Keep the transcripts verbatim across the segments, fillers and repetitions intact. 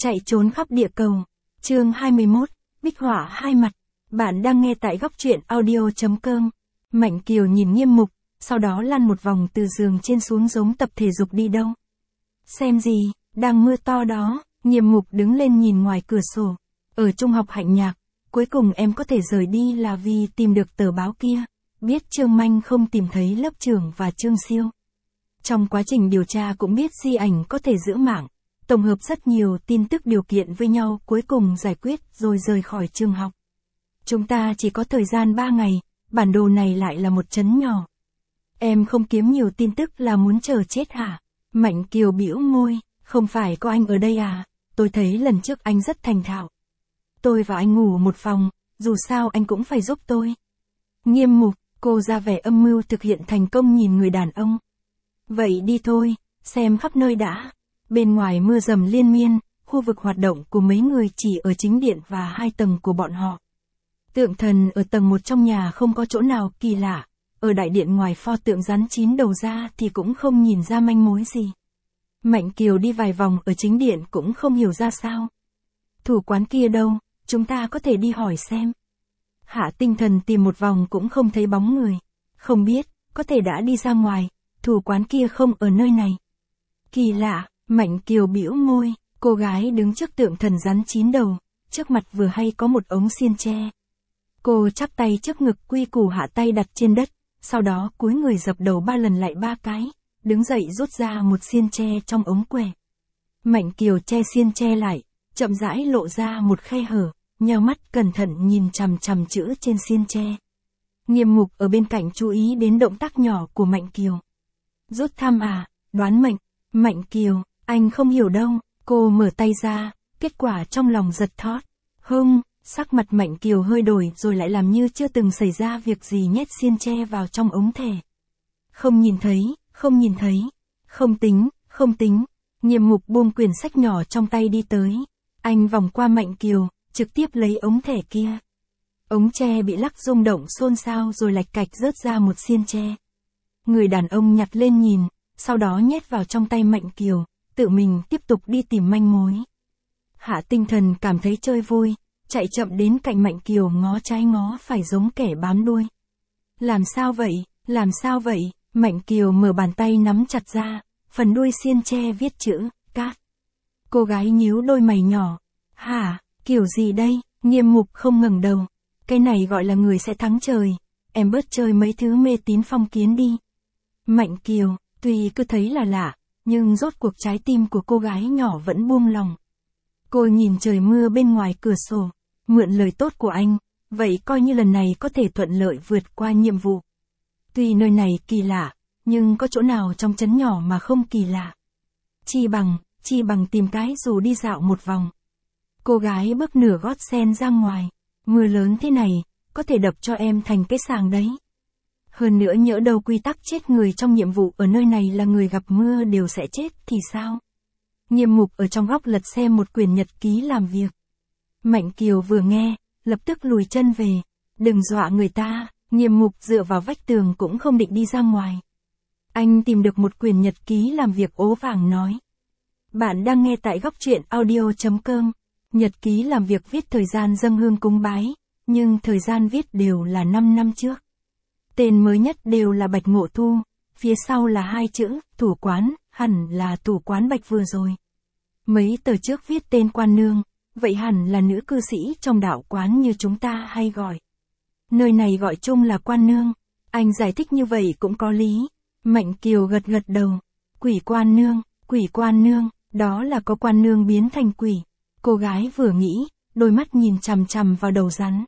Chạy trốn khắp địa cầu. Chương hai mươi mốt, Bích họa hai mặt. Bạn đang nghe tại góc truyện audio chấm com. Mạnh Kiều nhìn Nghiêm Mục, sau đó lăn một vòng từ giường trên xuống giống tập thể dục đi đâu. Xem gì, đang mưa to đó. Nghiêm Mục đứng lên nhìn ngoài cửa sổ. Ở trung học Hạnh Nhạc, cuối cùng em có thể rời đi là vì tìm được tờ báo kia. Biết Trương Manh không tìm thấy lớp trưởng và Trương Siêu. Trong quá trình điều tra cũng biết Di Ảnh có thể giữ mạng. Tổng hợp rất nhiều tin tức điều kiện với nhau, cuối cùng giải quyết rồi rời khỏi trường học. Chúng ta chỉ có thời gian ba ngày, bản đồ này lại là một trấn nhỏ. Em không kiếm nhiều tin tức là muốn chờ chết hả? Mạnh Kiều bĩu môi, không phải có anh ở đây à? Tôi thấy lần trước anh rất thành thạo. Tôi và anh ngủ một phòng, dù sao anh cũng phải giúp tôi. Nghiêm Mục, cô ra vẻ âm mưu thực hiện thành công nhìn người đàn ông. Vậy đi thôi, xem khắp nơi đã. Bên ngoài mưa dầm liên miên, khu vực hoạt động của mấy người chỉ ở chính điện và hai tầng của bọn họ. Tượng thần ở tầng một trong nhà không có chỗ nào kỳ lạ, ở đại điện ngoài pho tượng rắn chín đầu ra thì cũng không nhìn ra manh mối gì. Mạnh Kiều đi vài vòng ở chính điện cũng không hiểu ra sao. Thủ quán kia đâu, chúng ta có thể đi hỏi xem. Hạ Tinh Thần tìm một vòng cũng không thấy bóng người. Không biết, có thể đã đi ra ngoài, thủ quán kia không ở nơi này. Kỳ lạ. Mạnh Kiều bĩu môi, cô gái đứng trước tượng thần rắn chín đầu, trước mặt vừa hay có một ống xiên tre. Cô chắp tay trước ngực quy củ hạ tay đặt trên đất, sau đó cúi người dập đầu ba lần lại ba cái, đứng dậy rút ra một xiên tre trong ống què. Mạnh Kiều che xiên tre lại, chậm rãi lộ ra một khe hở, nheo mắt cẩn thận nhìn chằm chằm chữ trên xiên tre. Nghiêm Mục ở bên cạnh chú ý đến động tác nhỏ của Mạnh Kiều. Rút thăm à, đoán mệnh, Mạnh Kiều. Anh không hiểu đâu, cô mở tay ra, kết quả trong lòng giật thót. Hưng, sắc mặt Mạnh Kiều hơi đổi rồi lại làm như chưa từng xảy ra việc gì nhét xiên tre vào trong ống thẻ. Không nhìn thấy, không nhìn thấy, không tính, không tính. Nghiêm Mục buông quyển sách nhỏ trong tay đi tới. Anh vòng qua Mạnh Kiều, trực tiếp lấy ống thẻ kia. Ống tre bị lắc rung động xôn xao rồi lạch cạch rớt ra một xiên tre. Người đàn ông nhặt lên nhìn, sau đó nhét vào trong tay Mạnh Kiều. Tự mình tiếp tục đi tìm manh mối. Hạ Tinh Thần cảm thấy chơi vui, chạy chậm đến cạnh Mạnh Kiều ngó trái ngó phải giống kẻ bám đuôi. Làm sao vậy, làm sao vậy, Mạnh Kiều mở bàn tay nắm chặt ra, phần đuôi xiên tre viết chữ, cát. Cô gái nhíu đôi mày nhỏ. Hả, kiểu gì đây, Nghiêm Mục không ngẩng đầu. Cái này gọi là người sẽ thắng trời, em bớt chơi mấy thứ mê tín phong kiến đi. Mạnh Kiều, tuy cứ thấy là lạ, nhưng rốt cuộc trái tim của cô gái nhỏ vẫn buông lòng. Cô nhìn trời mưa bên ngoài cửa sổ, mượn lời tốt của anh, vậy coi như lần này có thể thuận lợi vượt qua nhiệm vụ. Tuy nơi này kỳ lạ, nhưng có chỗ nào trong trấn nhỏ mà không kỳ lạ. Chi bằng, chi bằng tìm cái dù đi dạo một vòng. Cô gái bước nửa gót sen ra ngoài, mưa lớn thế này, có thể đập cho em thành cái sàng đấy. Hơn nữa nhỡ đâu quy tắc chết người trong nhiệm vụ ở nơi này là người gặp mưa đều sẽ chết thì sao? Nghiêm Mục ở trong góc lật xem một quyển nhật ký làm việc. Mạnh Kiều vừa nghe, lập tức lùi chân về. Đừng dọa người ta, Nghiêm Mục dựa vào vách tường cũng không định đi ra ngoài. Anh tìm được một quyển nhật ký làm việc ố vàng nói. Bạn đang nghe tại góc truyện audio chấm com. Nhật ký làm việc viết thời gian dâng hương cúng bái, nhưng thời gian viết đều là năm năm trước. Tên mới nhất đều là Bạch Ngộ Thu, phía sau là hai chữ, thủ quán, hẳn là thủ quán Bạch vừa rồi. Mấy tờ trước viết tên quan nương, vậy hẳn là nữ cư sĩ trong đạo quán như chúng ta hay gọi. Nơi này gọi chung là quan nương, anh giải thích như vậy cũng có lý. Mạnh Kiều gật gật đầu, quỷ quan nương, quỷ quan nương, đó là có quan nương biến thành quỷ. Cô gái vừa nghĩ, đôi mắt nhìn chằm chằm vào đầu rắn.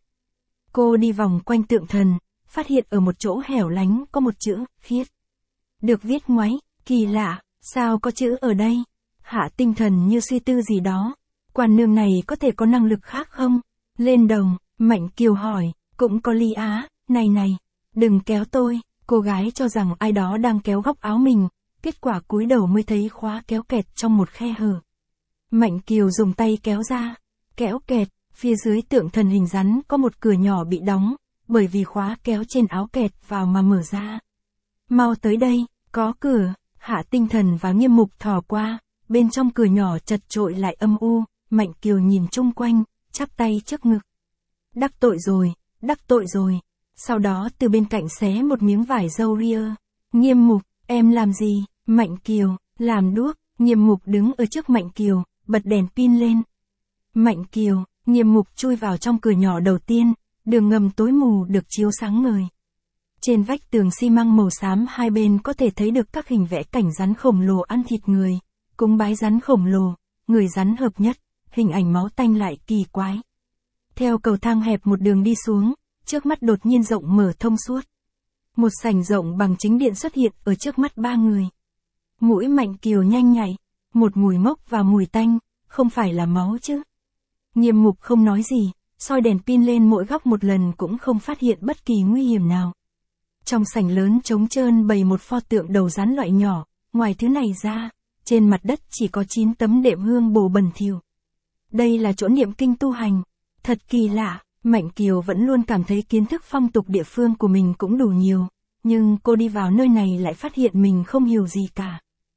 Cô đi vòng quanh tượng thần. Phát hiện ở một chỗ hẻo lánh có một chữ, viết. Được viết ngoáy, kỳ lạ, sao có chữ ở đây? Hạ Tinh Thần như suy tư gì đó. Quan nương này có thể có năng lực khác không? Lên đồng, Mạnh Kiều hỏi, cũng có lý á, này này, đừng kéo tôi. Cô gái cho rằng ai đó đang kéo góc áo mình, kết quả cúi đầu mới thấy khóa kéo kẹt trong một khe hở. Mạnh Kiều dùng tay kéo ra, kéo kẹt, phía dưới tượng thần hình rắn có một cửa nhỏ bị đóng. Bởi vì khóa kéo trên áo kẹt vào mà mở ra. Mau tới đây, có cửa. Hạ Tinh Thần và Nghiêm Mục thò qua, bên trong cửa nhỏ chật chội lại âm u, Mạnh Kiều nhìn chung quanh, chắp tay trước ngực. Đắc tội rồi, đắc tội rồi. Sau đó từ bên cạnh xé một miếng vải râu ria. Nghiêm Mục, em làm gì? Mạnh Kiều, làm đuốc. Nghiêm Mục đứng ở trước Mạnh Kiều, bật đèn pin lên. Mạnh Kiều, Nghiêm Mục chui vào trong cửa nhỏ đầu tiên, đường ngầm tối mù được chiếu sáng ngời. Trên vách tường xi măng màu xám hai bên có thể thấy được các hình vẽ cảnh rắn khổng lồ ăn thịt người, cúng bái rắn khổng lồ, người rắn hợp nhất, hình ảnh máu tanh lại kỳ quái. Theo cầu thang hẹp một đường đi xuống, trước mắt đột nhiên rộng mở thông suốt. Một sảnh rộng bằng chính điện xuất hiện ở trước mắt ba người. Mũi Mạnh Kiều nhanh nhạy, một mùi mốc và mùi tanh, không phải là máu chứ. Nghiêm Mục không nói gì, soi đèn pin lên mỗi góc một lần cũng không phát hiện bất kỳ nguy hiểm nào. Trong sảnh lớn trống trơn bày một pho tượng đầu rắn loại nhỏ, ngoài thứ này ra, trên mặt đất chỉ có chín tấm đệm hương bồ bẩn thỉu. Đây là chỗ niệm kinh tu hành. Thật kỳ lạ, Mạnh Kiều vẫn luôn cảm thấy kiến thức phong tục địa phương của mình cũng đủ nhiều, nhưng cô đi vào nơi này lại phát hiện mình không hiểu gì cả.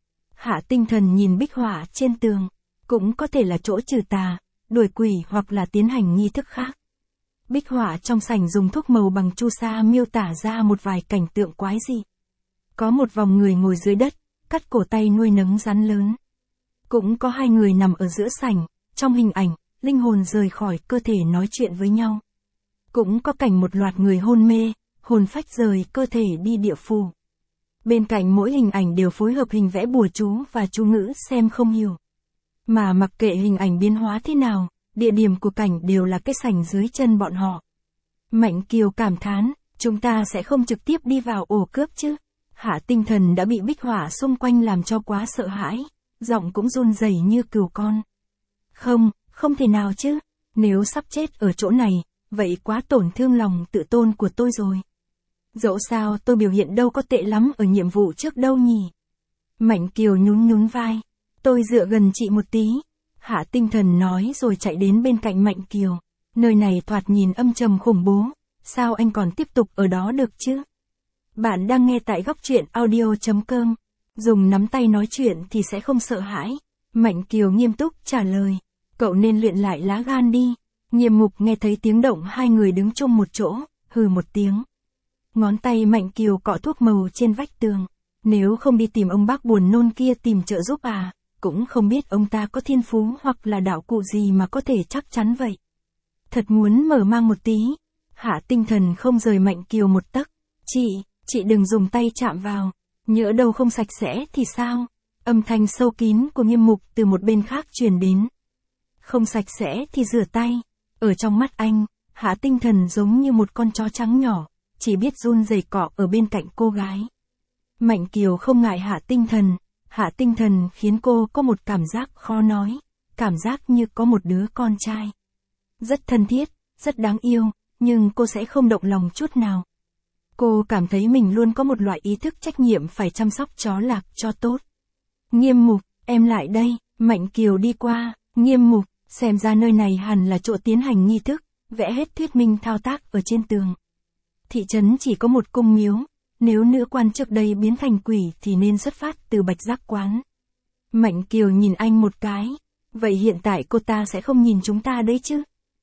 Hạ Tinh Thần nhìn bích họa trên tường, cũng có thể là chỗ trừ tà, đuổi quỷ hoặc là tiến hành nghi thức khác. Bích họa trong sảnh dùng thuốc màu bằng chu sa miêu tả ra một vài cảnh tượng quái dị. Có một vòng người ngồi dưới đất, cắt cổ tay nuôi nấng rắn lớn. Cũng có hai người nằm ở giữa sảnh, trong hình ảnh, linh hồn rời khỏi cơ thể nói chuyện với nhau. Cũng có cảnh một loạt người hôn mê, hồn phách rời cơ thể đi địa phủ. Bên cạnh mỗi hình ảnh đều phối hợp hình vẽ bùa chú và chú ngữ xem không hiểu. Mà mặc kệ hình ảnh biến hóa thế nào, địa điểm của cảnh đều là cái sảnh dưới chân bọn họ. Mạnh Kiều cảm thán, chúng ta sẽ không trực tiếp đi vào ổ cướp chứ. Hạ Tinh Thần đã bị bích họa xung quanh làm cho quá sợ hãi, giọng cũng run rẩy như cừu con. Không, không thể nào chứ, nếu sắp chết ở chỗ này, vậy quá tổn thương lòng tự tôn của tôi rồi. Dẫu sao tôi biểu hiện đâu có tệ lắm ở nhiệm vụ trước đâu nhỉ. Mạnh Kiều nhún nhún vai, tôi dựa gần chị một tí. Hạ Tinh Thần nói rồi chạy đến bên cạnh Mạnh Kiều. Nơi này thoạt nhìn âm trầm khủng bố, sao anh còn tiếp tục ở đó được chứ? Bạn đang nghe tại góc truyện audio chấm com. Dùng nắm tay nói chuyện thì sẽ không sợ hãi. Mạnh Kiều nghiêm túc trả lời. Cậu nên luyện lại lá gan đi. Nghiêm Mục nghe thấy tiếng động hai người đứng chung một chỗ, hừ một tiếng. Ngón tay Mạnh Kiều cọ thuốc màu trên vách tường. Nếu không đi tìm ông bác buồn nôn kia tìm trợ giúp à, cũng không biết ông ta có thiên phú hoặc là đạo cụ gì mà có thể chắc chắn vậy. Thật muốn mở mang một tí. Hạ Tinh Thần không rời Mạnh Kiều một tấc. Chị, chị đừng dùng tay chạm vào. Nhỡ đâu không sạch sẽ thì sao? Âm thanh sâu kín của Nghiêm Mục từ một bên khác truyền đến. Không sạch sẽ thì rửa tay. Ở trong mắt anh, Hạ Tinh Thần giống như một con chó trắng nhỏ, chỉ biết run rẩy cọ ở bên cạnh cô gái. Mạnh Kiều không ngại Hạ Tinh Thần. Hạ Tinh Thần khiến cô có một cảm giác khó nói, cảm giác như có một đứa con trai. Rất thân thiết, rất đáng yêu, nhưng cô sẽ không động lòng chút nào. Cô cảm thấy mình luôn có một loại ý thức trách nhiệm phải chăm sóc chó lạc cho tốt. Nghiêm Mục, em lại đây. Mạnh Kiều đi qua. Nghiêm Mục, xem ra nơi này hẳn là chỗ tiến hành nghi thức, vẽ hết thuyết minh thao tác ở trên tường. Thị trấn chỉ có một cung miếu, nếu nữ quan trước đây biến thành quỷ thì nên xuất phát từ Bạch Giác Quán. Mạnh Kiều nhìn anh một cái, vậy hiện tại cô ta sẽ không nhìn chúng ta đấy chứ?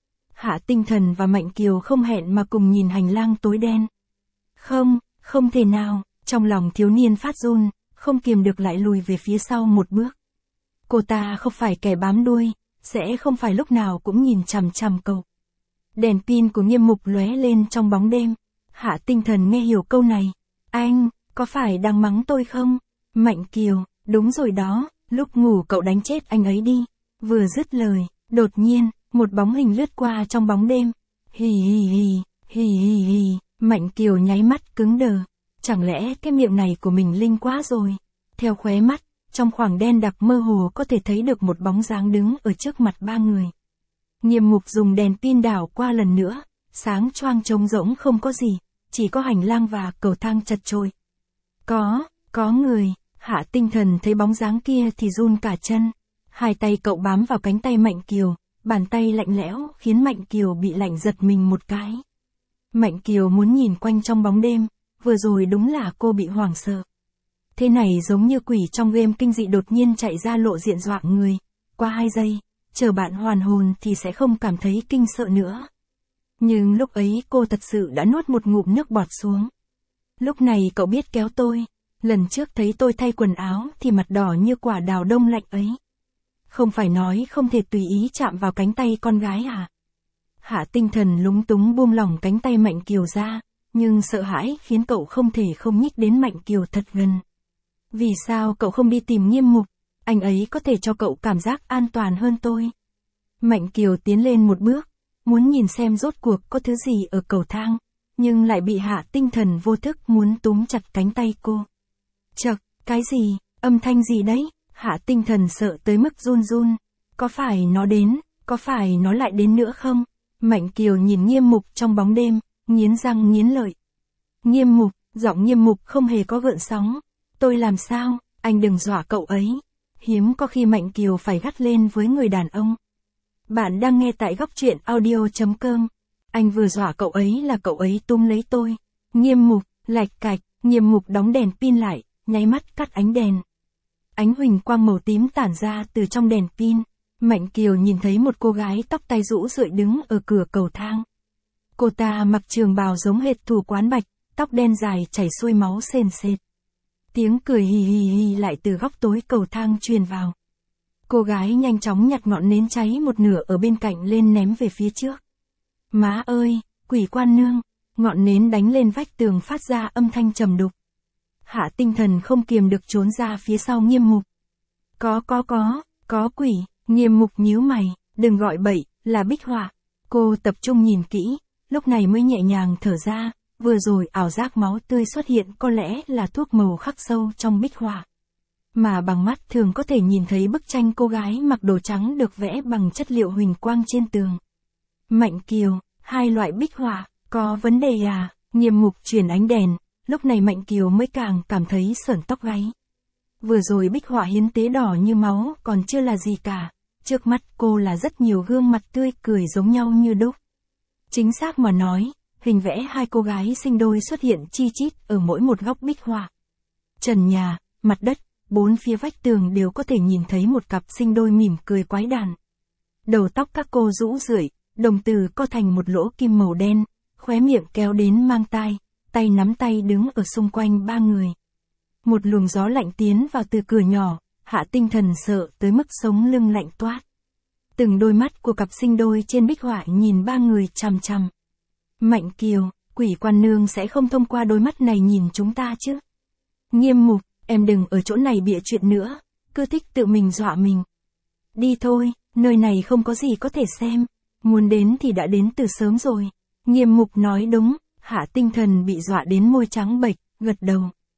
Hạ Tinh Thần và Mạnh Kiều không hẹn mà cùng nhìn hành lang tối đen. Không, không thể nào, trong lòng thiếu niên phát run, không kiềm được lại lùi về phía sau một bước. Cô ta không phải kẻ bám đuôi, sẽ không phải lúc nào cũng nhìn chằm chằm cậu. Đèn pin của Nghiêm Mục lóe lên trong bóng đêm. Hạ Tinh Thần nghe hiểu câu này. Anh, có phải đang mắng tôi không? Mạnh Kiều, đúng rồi đó, lúc ngủ cậu đánh chết anh ấy đi. Vừa dứt lời, đột nhiên, một bóng hình lướt qua trong bóng đêm. Hì hì hì, hì hì hì, Mạnh Kiều nháy mắt cứng đờ. Chẳng lẽ cái miệng này của mình linh quá rồi? Theo khóe mắt, trong khoảng đen đặc mơ hồ có thể thấy được một bóng dáng đứng ở trước mặt ba người. Nghiêm Mục dùng đèn pin đảo qua lần nữa, sáng choang trống rỗng không có gì, chỉ có hành lang và cầu thang chật chội. Có, có người. Hạ Tinh Thần thấy bóng dáng kia thì run cả chân. Hai tay cậu bám vào cánh tay Mạnh Kiều, bàn tay lạnh lẽo khiến Mạnh Kiều bị lạnh giật mình một cái. Mạnh Kiều muốn nhìn quanh trong bóng đêm, vừa rồi đúng là cô bị hoảng sợ. Thế này giống như quỷ trong game kinh dị đột nhiên chạy ra lộ diện dọa người. Qua hai giây, chờ bạn hoàn hồn thì sẽ không cảm thấy kinh sợ nữa. Nhưng lúc ấy cô thật sự đã nuốt một ngụm nước bọt xuống. Lúc này cậu biết kéo tôi, lần trước thấy tôi thay quần áo thì mặt đỏ như quả đào đông lạnh ấy. Không phải nói không thể tùy ý chạm vào cánh tay con gái à? Hạ Tinh Thần lúng túng buông lỏng cánh tay Mạnh Kiều ra, nhưng sợ hãi khiến cậu không thể không nhích đến Mạnh Kiều thật gần. Vì sao cậu không đi tìm Nghiêm Mục, anh ấy có thể cho cậu cảm giác an toàn hơn tôi. Mạnh Kiều tiến lên một bước, muốn nhìn xem rốt cuộc có thứ gì ở cầu thang, nhưng lại bị Hạ Tinh Thần vô thức muốn túm chặt cánh tay cô. Chậc, cái gì, âm thanh gì đấy? Hạ Tinh Thần sợ tới mức run run. Có phải nó đến, có phải nó lại đến nữa không? Mạnh Kiều nhìn Nghiêm Mục trong bóng đêm, nghiến răng nghiến lợi. Nghiêm Mục, giọng Nghiêm Mục không hề có gợn sóng. Tôi làm sao, anh đừng dọa cậu ấy. Hiếm có khi Mạnh Kiều phải gắt lên với người đàn ông. Bạn đang nghe tại góc truyện audio chấm com. Anh vừa dọa cậu ấy là cậu ấy túm lấy tôi. Nghiêm Mục, lạch cạch, Nghiêm Mục đóng đèn pin lại, nháy mắt cắt ánh đèn. Ánh huỳnh quang màu tím tản ra từ trong đèn pin. Mạnh Kiều nhìn thấy một cô gái tóc tai rũ rượi đứng ở cửa cầu thang. Cô ta mặc trường bào giống hệt thủ quán Bạch, tóc đen dài chảy xuôi máu sền sệt. Tiếng cười hì hì hì lại từ góc tối cầu thang truyền vào. Cô gái nhanh chóng nhặt ngọn nến cháy một nửa ở bên cạnh lên ném về phía trước. Má ơi, quỷ quan nương, ngọn nến đánh lên vách tường phát ra âm thanh trầm đục. Hạ Tinh Thần không kiềm được trốn ra phía sau Nghiêm Mục. Có có có, có quỷ. Nghiêm Mục nhíu mày, đừng gọi bậy, là Bích Họa. Cô tập trung nhìn kỹ, lúc này mới nhẹ nhàng thở ra, vừa rồi ảo giác máu tươi xuất hiện có lẽ là thuốc màu khắc sâu trong Bích Họa. Mà bằng mắt thường có thể nhìn thấy bức tranh cô gái mặc đồ trắng được vẽ bằng chất liệu huỳnh quang trên tường. Mạnh Kiều, hai loại Bích Họa, có vấn đề à? Nghiêm Mục chuyển ánh đèn, lúc này Mạnh Kiều mới càng cảm thấy sởn tóc gáy. Vừa rồi Bích Họa hiến tế đỏ như máu còn chưa là gì cả, trước mắt cô là rất nhiều gương mặt tươi cười giống nhau như đúc. Chính xác mà nói, hình vẽ hai cô gái sinh đôi xuất hiện chi chít ở mỗi một góc Bích Họa. Trần nhà, mặt đất, bốn phía vách tường đều có thể nhìn thấy một cặp sinh đôi mỉm cười quái đản. Đầu tóc các cô rũ rượi, đồng tử co thành một lỗ kim màu đen, khóe miệng kéo đến mang tai, tay nắm tay đứng ở xung quanh ba người. Một luồng gió lạnh tiến vào từ cửa nhỏ, Hạ Tinh Thần sợ tới mức sống lưng lạnh toát. Từng đôi mắt của cặp sinh đôi trên bích họa nhìn ba người chằm chằm. Mạnh Kiều, quỷ quan nương sẽ không thông qua đôi mắt này nhìn chúng ta chứ? Nghiêm Mục, em đừng ở chỗ này bịa chuyện nữa, cứ thích tự mình dọa mình. Đi thôi, nơi này không có gì có thể xem, muốn đến thì đã đến từ sớm rồi. Nghiêm Mục nói đúng, Hạ Tinh Thần bị dọa đến môi trắng bệch, gật đầu.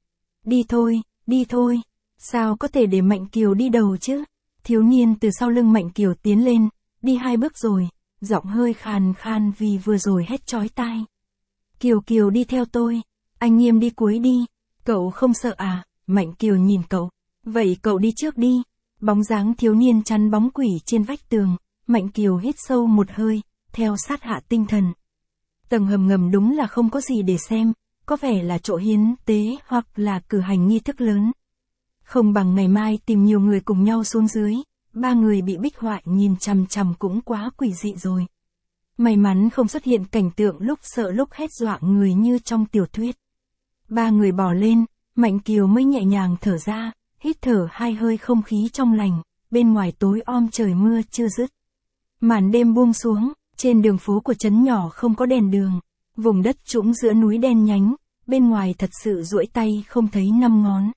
Đi thôi, đi thôi. Sao có thể để Mạnh Kiều đi đầu chứ? Thiếu niên từ sau lưng Mạnh Kiều tiến lên, đi hai bước rồi, giọng hơi khàn khan vì vừa rồi hét chói tai. Kiều Kiều đi theo tôi, anh Nghiêm đi cuối đi, cậu không sợ à? Mạnh Kiều nhìn cậu, vậy cậu đi trước đi. Bóng dáng thiếu niên chắn bóng quỷ trên vách tường, Mạnh Kiều hít sâu một hơi, theo sát Hạ Tinh Thần. Tầng hầm ngầm đúng là không có gì để xem, có vẻ là chỗ hiến tế hoặc là cử hành nghi thức lớn. Không bằng ngày mai tìm nhiều người cùng nhau xuống dưới, ba người bị bích họa nhìn chằm chằm cũng quá quỷ dị rồi. May mắn không xuất hiện cảnh tượng lúc sợ lúc hét dọa người như trong tiểu thuyết. Ba người bỏ lên, Mạnh Kiều mới nhẹ nhàng thở ra, hít thở hai hơi không khí trong lành, bên ngoài tối om trời mưa chưa dứt. Màn đêm buông xuống, trên đường phố của trấn nhỏ không có đèn đường, vùng đất trũng giữa núi đen nhánh, bên ngoài thật sự duỗi tay không thấy năm ngón.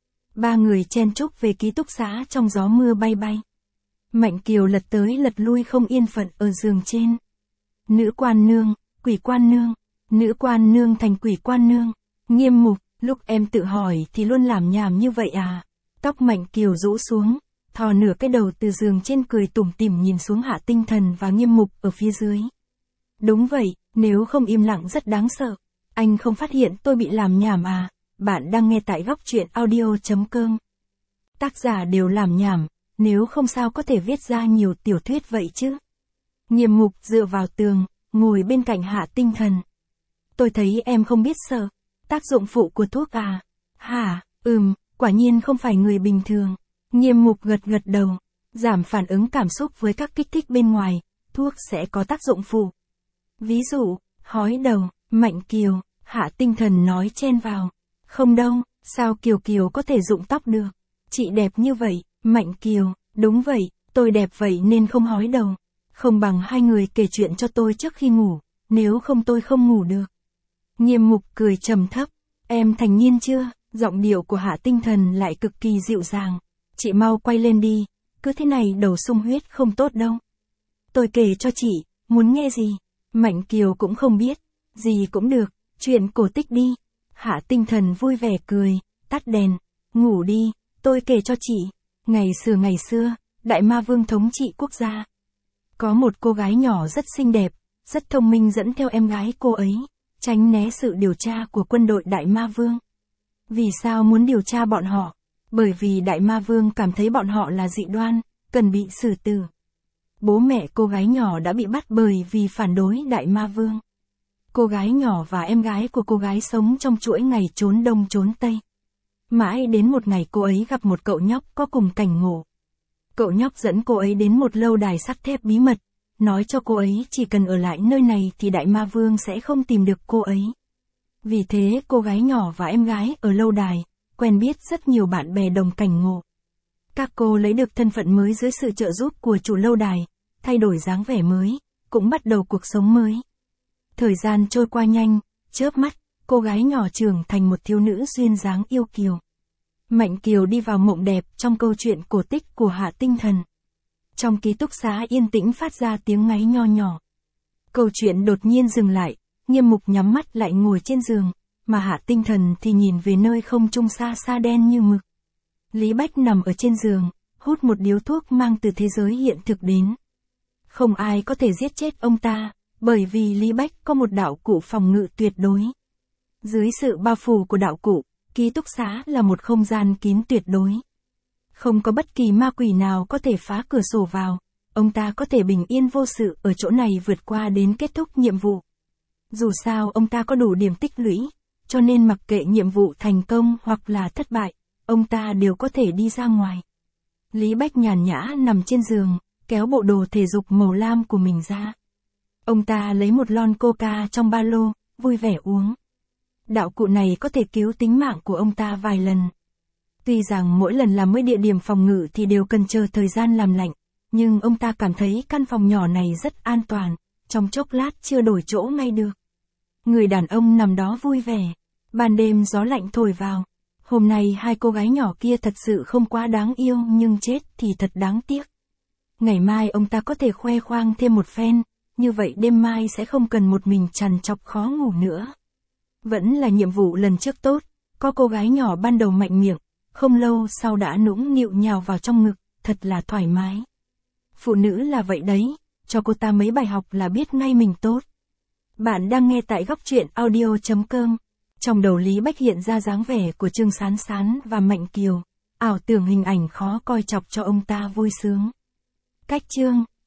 Ba người chen chúc về ký túc xá trong gió mưa bay bay. Mạnh Kiều lật tới lật lui không yên phận ở giường trên. Nữ quan nương, quỷ quan nương, nữ quan nương thành quỷ quan nương. Nghiêm Mục, lúc em tự hỏi thì luôn làm nhảm như vậy à? Tóc Mạnh Kiều rũ xuống, thò nửa cái đầu từ giường trên cười tủm tỉm nhìn xuống Hạ Tinh Thần và Nghiêm Mục ở phía dưới. Đúng vậy, nếu không im lặng rất đáng sợ. Anh không phát hiện tôi bị làm nhảm à? Bạn đang nghe tại góc truyện audio chấm com. Tác giả đều làm nhảm, nếu không sao có thể viết ra nhiều tiểu thuyết vậy chứ. Nghiêm Mục dựa vào tường, ngồi bên cạnh Hạ Tinh Thần. Tôi thấy em không biết sợ. Tác dụng phụ của thuốc à? Hả, ừm, quả nhiên không phải người bình thường. Nghiêm Mục gật gật đầu. Giảm phản ứng cảm xúc với các kích thích bên ngoài, thuốc sẽ có tác dụng phụ. Ví dụ, hói đầu, Mạnh Kiều, Hạ Tinh Thần nói chen vào. Không đâu, sao Kiều Kiều có thể rụng tóc được? Chị đẹp như vậy, Mạnh Kiều, đúng vậy, tôi đẹp vậy nên không hói đầu. Không bằng hai người kể chuyện cho tôi trước khi ngủ, nếu không tôi không ngủ được. Nghiêm Mục cười trầm thấp, em thành niên chưa? Giọng điệu của Hạ Tinh Thần lại cực kỳ dịu dàng. Chị mau quay lên đi, cứ thế này đầu sung huyết không tốt đâu. Tôi kể cho chị, muốn nghe gì? Mạnh Kiều cũng không biết, gì cũng được, chuyện cổ tích đi. Hạ Tinh Thần vui vẻ cười, tắt đèn, ngủ đi, tôi kể cho chị. Ngày xưa ngày xưa, Đại Ma Vương thống trị quốc gia. Có một cô gái nhỏ rất xinh đẹp, rất thông minh dẫn theo em gái cô ấy, tránh né sự điều tra của quân đội Đại Ma Vương. Vì sao muốn điều tra bọn họ? Bởi vì Đại Ma Vương cảm thấy bọn họ là dị đoan, cần bị xử tử. Bố mẹ cô gái nhỏ đã bị bắt bởi vì phản đối Đại Ma Vương. Cô gái nhỏ và em gái của cô gái sống trong chuỗi ngày trốn đông trốn tây. Mãi đến một ngày cô ấy gặp một cậu nhóc có cùng cảnh ngộ. Cậu nhóc dẫn cô ấy đến một lâu đài sắt thép bí mật, nói cho cô ấy chỉ cần ở lại nơi này thì Đại Ma Vương sẽ không tìm được cô ấy. Vì thế cô gái nhỏ và em gái ở lâu đài, quen biết rất nhiều bạn bè đồng cảnh ngộ. Các cô lấy được thân phận mới dưới sự trợ giúp của chủ lâu đài, thay đổi dáng vẻ mới, cũng bắt đầu cuộc sống mới. Thời gian trôi qua nhanh, chớp mắt, cô gái nhỏ trưởng thành một thiếu nữ duyên dáng yêu kiều. Mạnh Kiều đi vào mộng đẹp trong câu chuyện cổ tích của Hạ Tinh Thần. Trong ký túc xá yên tĩnh phát ra tiếng ngáy nho nhỏ. Câu chuyện đột nhiên dừng lại, Nghiêm Mục nhắm mắt lại ngồi trên giường, mà Hạ Tinh Thần thì nhìn về nơi không trung xa xa đen như mực. Lý Bách nằm ở trên giường, hút một điếu thuốc mang từ thế giới hiện thực đến. Không ai có thể giết chết ông ta, bởi vì Lý Bách có một đạo cụ phòng ngự tuyệt đối. Dưới sự bao phủ của đạo cụ, ký túc xá là một không gian kín tuyệt đối. Không có bất kỳ ma quỷ nào có thể phá cửa sổ vào, ông ta có thể bình yên vô sự ở chỗ này vượt qua đến kết thúc nhiệm vụ. Dù sao ông ta có đủ điểm tích lũy, cho nên mặc kệ nhiệm vụ thành công hoặc là thất bại, ông ta đều có thể đi ra ngoài. Lý Bách nhàn nhã nằm trên giường, kéo bộ đồ thể dục màu lam của mình ra. Ông ta lấy một lon coca trong ba lô, vui vẻ uống. Đạo cụ này có thể cứu tính mạng của ông ta vài lần. Tuy rằng mỗi lần làm mới địa điểm phòng ngự thì đều cần chờ thời gian làm lạnh, nhưng ông ta cảm thấy căn phòng nhỏ này rất an toàn, trong chốc lát chưa đổi chỗ ngay được. Người đàn ông nằm đó vui vẻ. Ban đêm gió lạnh thổi vào. Hôm nay hai cô gái nhỏ kia thật sự không quá đáng yêu nhưng chết thì thật đáng tiếc. Ngày mai ông ta có thể khoe khoang thêm một phen, như vậy đêm mai sẽ không cần một mình trằn trọc khó ngủ nữa. Vẫn là nhiệm vụ lần trước tốt, có cô gái nhỏ ban đầu mạnh miệng, không lâu sau đã nũng nịu nhào vào trong ngực, thật là thoải mái. Phụ nữ là vậy đấy, cho cô ta mấy bài học là biết ngay mình tốt. Bạn đang nghe tại góc truyện audio chấm com. Trong đầu Lý Bách hiện ra dáng vẻ của Trương Sán Sán và Mạnh Kiều, ảo tưởng hình ảnh khó coi chọc cho ông ta vui sướng. Cách chương